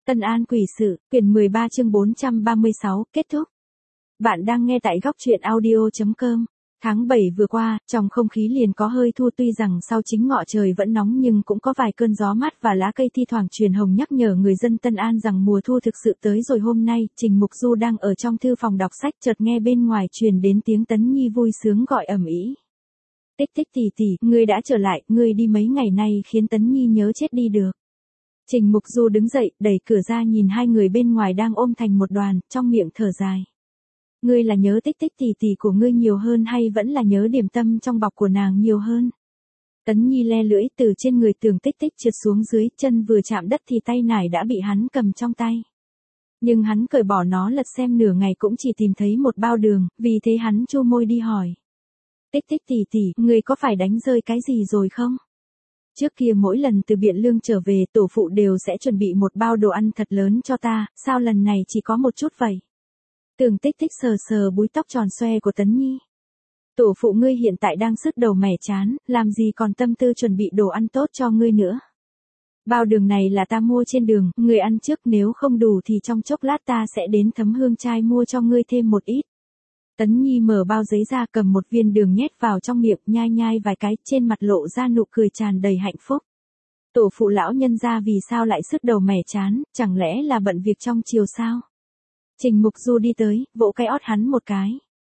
Tân An quỷ sự, quyển 13 chương 436, kết thúc. Bạn đang nghe tại góc truyện audio.com. Tháng 7 vừa qua, trong không khí liền có hơi thua, tuy rằng sau chính ngọ trời vẫn nóng nhưng cũng có vài cơn gió mát và lá cây thi thoảng truyền hồng nhắc nhở người dân Tân An rằng mùa thu thực sự tới rồi. Hôm nay, Trình Mục Du đang ở trong thư phòng đọc sách, chợt nghe bên ngoài truyền đến tiếng Tấn Nhi vui sướng gọi ầm ĩ. Tích tích tỷ tỷ, ngươi đã trở lại, ngươi đi mấy ngày nay khiến Tấn Nhi nhớ chết đi được. Trình Mục Du đứng dậy, đẩy cửa ra nhìn hai người bên ngoài đang ôm thành một đoàn, trong miệng thở dài. Ngươi là nhớ tích tích tỷ tỷ của ngươi nhiều hơn hay vẫn là nhớ điểm tâm trong bọc của nàng nhiều hơn? Tấn Nhi le lưỡi từ trên người Tưởng Tích Tích trượt xuống dưới, chân vừa chạm đất thì tay nải đã bị hắn cầm trong tay. Nhưng hắn cởi bỏ nó lật xem nửa ngày cũng chỉ tìm thấy một bao đường, vì thế hắn chu môi đi hỏi. Tích tích tỷ tỷ, ngươi có phải đánh rơi cái gì rồi không? Trước kia mỗi lần từ Biện Lương trở về, tổ phụ đều sẽ chuẩn bị một bao đồ ăn thật lớn cho ta, sao lần này chỉ có một chút vậy? Tưởng Tích Tích sờ sờ búi tóc tròn xoe của Tấn Nhi. Tổ phụ ngươi hiện tại đang sứt đầu mẻ chán, làm gì còn tâm tư chuẩn bị đồ ăn tốt cho ngươi nữa. Bao đường này là ta mua trên đường, ngươi ăn trước, nếu không đủ thì trong chốc lát ta sẽ đến Thấm Hương Trai mua cho ngươi thêm một ít. Tấn Nhi mở bao giấy ra, cầm một viên đường nhét vào trong miệng, nhai nhai vài cái, trên mặt lộ ra nụ cười tràn đầy hạnh phúc. Tổ phụ lão nhân gia vì sao lại sứt đầu mẻ chán, chẳng lẽ là bận việc trong chiều sao? Trình Mục Du đi tới, vỗ cái ót hắn một cái.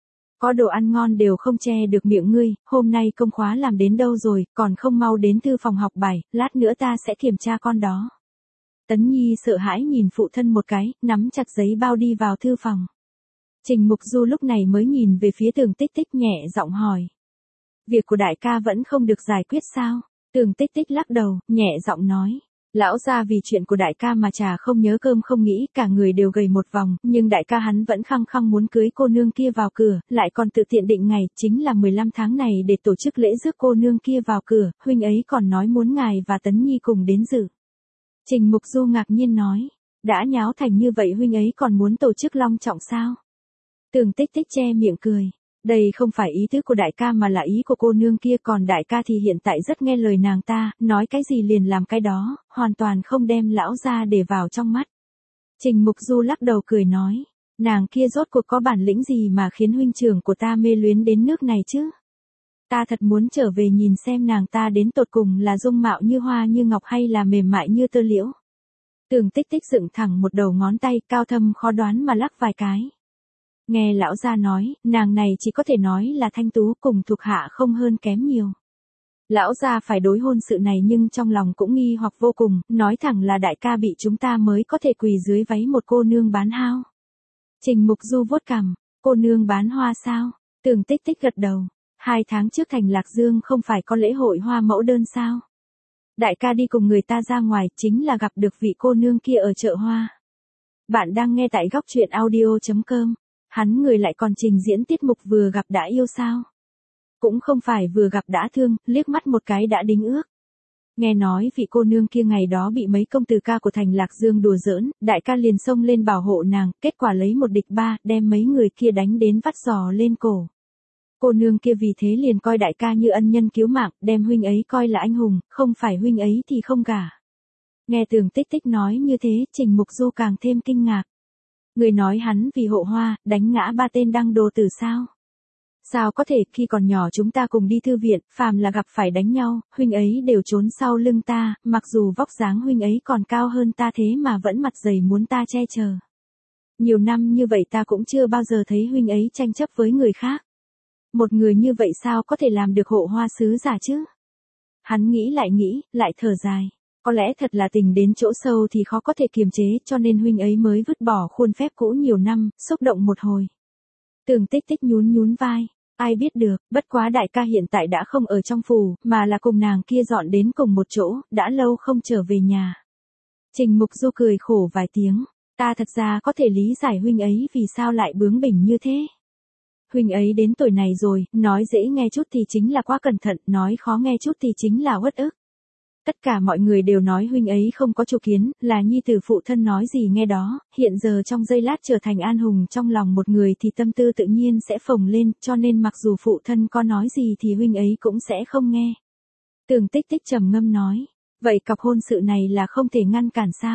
Có đồ ăn ngon đều không che được miệng ngươi, hôm nay công khóa làm đến đâu rồi, còn không mau đến thư phòng học bài, lát nữa ta sẽ kiểm tra con đó. Tấn Nhi sợ hãi nhìn phụ thân một cái, nắm chặt giấy bao đi vào thư phòng. Trình Mục Du lúc này mới nhìn về phía Tưởng Tích Tích, nhẹ giọng hỏi. Việc của đại ca vẫn không được giải quyết sao? Tưởng Tích Tích lắc đầu, nhẹ giọng nói. Lão gia vì chuyện của đại ca mà trà không nhớ cơm không nghĩ, cả người đều gầy một vòng, nhưng đại ca hắn vẫn khăng khăng muốn cưới cô nương kia vào cửa, lại còn tự tiện định ngày, chính là 15 tháng này để tổ chức lễ rước cô nương kia vào cửa, huynh ấy còn nói muốn ngài và Tấn Nhi cùng đến dự. Trình Mục Du ngạc nhiên nói, đã nháo thành như vậy huynh ấy còn muốn tổ chức long trọng sao? Tưởng Tích Tích che miệng cười. Đây không phải ý tứ của đại ca mà là ý của cô nương kia, còn đại ca thì hiện tại rất nghe lời nàng ta, nói cái gì liền làm cái đó, hoàn toàn không đem lão gia để vào trong mắt. Trình Mục Du lắc đầu cười nói, nàng kia rốt cuộc có bản lĩnh gì mà khiến huynh trưởng của ta mê luyến đến nước này chứ? Ta thật muốn trở về nhìn xem nàng ta đến tột cùng là dung mạo như hoa như ngọc hay là mềm mại như tơ liễu. Tưởng Tích Tích dựng thẳng một đầu ngón tay, cao thâm khó đoán mà lắc vài cái. Nghe lão gia nói, nàng này chỉ có thể nói là thanh tú, cùng thuộc hạ không hơn kém nhiều. Lão gia phải đối hôn sự này nhưng trong lòng cũng nghi hoặc vô cùng, nói thẳng là đại ca bị chúng ta mới có thể quỳ dưới váy một cô nương bán hao. Trình Mục Du vuốt cằm, cô nương bán hoa sao? Tưởng Tích Tích gật đầu, 2 tháng trước thành Lạc Dương không phải có lễ hội hoa mẫu đơn sao? Đại ca đi cùng người ta ra ngoài, chính là gặp được vị cô nương kia ở chợ hoa. Bạn đang nghe tại góc truyện audio.com. Hắn người lại còn trình diễn tiết mục vừa gặp đã yêu sao? Cũng không phải vừa gặp đã thương, liếc mắt một cái đã đính ước. Nghe nói vị cô nương kia ngày đó bị mấy công tử ca của thành Lạc Dương đùa giỡn, đại ca liền xông lên bảo hộ nàng, kết quả lấy 1 địch 3, đem mấy người kia đánh đến vắt giò lên cổ. Cô nương kia vì thế liền coi đại ca như ân nhân cứu mạng, đem huynh ấy coi là anh hùng, không phải huynh ấy thì không gả. Nghe Tưởng Tích Tích nói như thế, Trình Mục Du càng thêm kinh ngạc. Người nói hắn vì hộ hoa, đánh ngã 3 tên đăng đồ tử sao? Sao có thể, khi còn nhỏ chúng ta cùng đi thư viện, phàm là gặp phải đánh nhau, huynh ấy đều trốn sau lưng ta, mặc dù vóc dáng huynh ấy còn cao hơn ta thế mà vẫn mặt dày muốn ta che chở. Nhiều năm như vậy ta cũng chưa bao giờ thấy huynh ấy tranh chấp với người khác. Một người như vậy sao có thể làm được hộ hoa sứ giả chứ? Hắn nghĩ, lại thở dài. Có lẽ thật là tình đến chỗ sâu thì khó có thể kiềm chế, cho nên huynh ấy mới vứt bỏ khuôn phép cũ nhiều năm, xúc động một hồi. Tưởng Tích Tích nhún vai, ai biết được, bất quá đại ca hiện tại đã không ở trong phủ, mà là cùng nàng kia dọn đến cùng một chỗ, đã lâu không trở về nhà. Trình Mục Du cười khổ vài tiếng, ta thật ra có thể lý giải huynh ấy vì sao lại bướng bỉnh như thế. Huynh ấy đến tuổi này rồi, nói dễ nghe chút thì chính là quá cẩn thận, nói khó nghe chút thì chính là uất ức. Tất cả mọi người đều nói huynh ấy không có chủ kiến, là nhi tử phụ thân nói gì nghe đó, hiện giờ trong giây lát trở thành an hùng trong lòng một người thì tâm tư tự nhiên sẽ phồng lên, cho nên mặc dù phụ thân có nói gì thì huynh ấy cũng sẽ không nghe. Tưởng Tích Tích trầm ngâm nói, vậy cọc hôn sự này là không thể ngăn cản sao?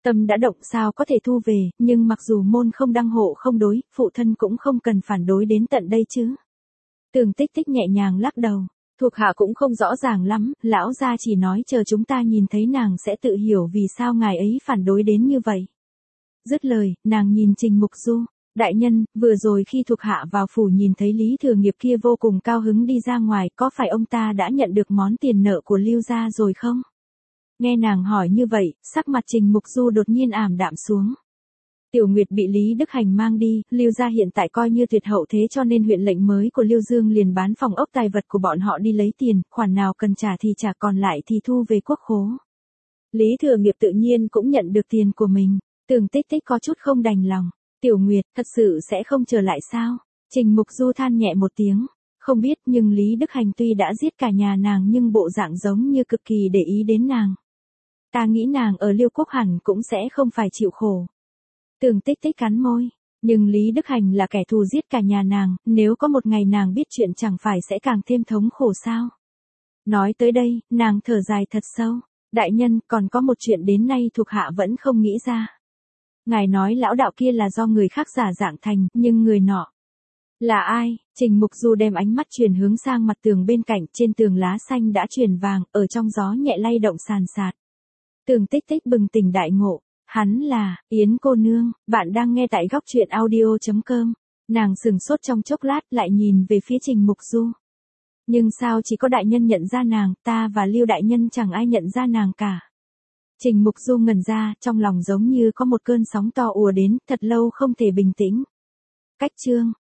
Tâm đã động sao có thể thu về, nhưng mặc dù môn không đăng hộ không đối, phụ thân cũng không cần phản đối đến tận đây chứ. Tường Tích Tích nhẹ nhàng lắc đầu. Thuộc hạ cũng không rõ ràng lắm, lão gia chỉ nói chờ chúng ta nhìn thấy nàng sẽ tự hiểu vì sao ngài ấy phản đối đến như vậy. Dứt lời, nàng nhìn Trình Mục Du. Đại nhân, vừa rồi khi thuộc hạ vào phủ nhìn thấy Lý Thừa Nghiệp kia vô cùng cao hứng đi ra ngoài, có phải ông ta đã nhận được món tiền nợ của Lưu gia rồi không? Nghe nàng hỏi như vậy, sắc mặt Trình Mục Du đột nhiên ảm đạm xuống. Tiểu Nguyệt bị Lý Đức Hành mang đi, Lưu gia hiện tại coi như tuyệt hậu thế cho nên huyện lệnh mới của Lưu Dương liền bán phòng ốc tài vật của bọn họ đi lấy tiền, khoản nào cần trả thì trả còn lại thì thu về quốc khố. Lý Thừa Nghiệp tự nhiên cũng nhận được tiền của mình, Tường Tích Tích có chút không đành lòng. Tiểu Nguyệt, thật sự sẽ không trở lại sao? Trình Mục Du than nhẹ một tiếng, không biết nhưng Lý Đức Hành tuy đã giết cả nhà nàng nhưng bộ dạng giống như cực kỳ để ý đến nàng. Ta nghĩ nàng ở Liêu Quốc hẳn cũng sẽ không phải chịu khổ. Tường Tích Tích cắn môi, nhưng Lý Đức Hành là kẻ thù giết cả nhà nàng, nếu có một ngày nàng biết chuyện chẳng phải sẽ càng thêm thống khổ sao? Nói tới đây, nàng thở dài thật sâu, đại nhân, còn có một chuyện đến nay thuộc hạ vẫn không nghĩ ra. Ngài nói lão đạo kia là do người khác giả dạng thành, nhưng người nọ là ai? Trình Mục Du đem ánh mắt chuyển hướng sang mặt tường bên cạnh, trên tường lá xanh đã chuyển vàng, ở trong gió nhẹ lay động sàn sạt. Tường Tích Tích bừng tỉnh đại ngộ, hắn là Yến cô nương, bạn đang nghe tại góc truyện audio.com. Nàng sừng sốt trong chốc lát lại nhìn về phía Trình Mục Du. Nhưng sao chỉ có đại nhân nhận ra nàng, ta và Lưu đại nhân chẳng ai nhận ra nàng cả. Trình Mục Du ngẩn ra, trong lòng giống như có một cơn sóng to ùa đến, thật lâu không thể bình tĩnh. Cách chương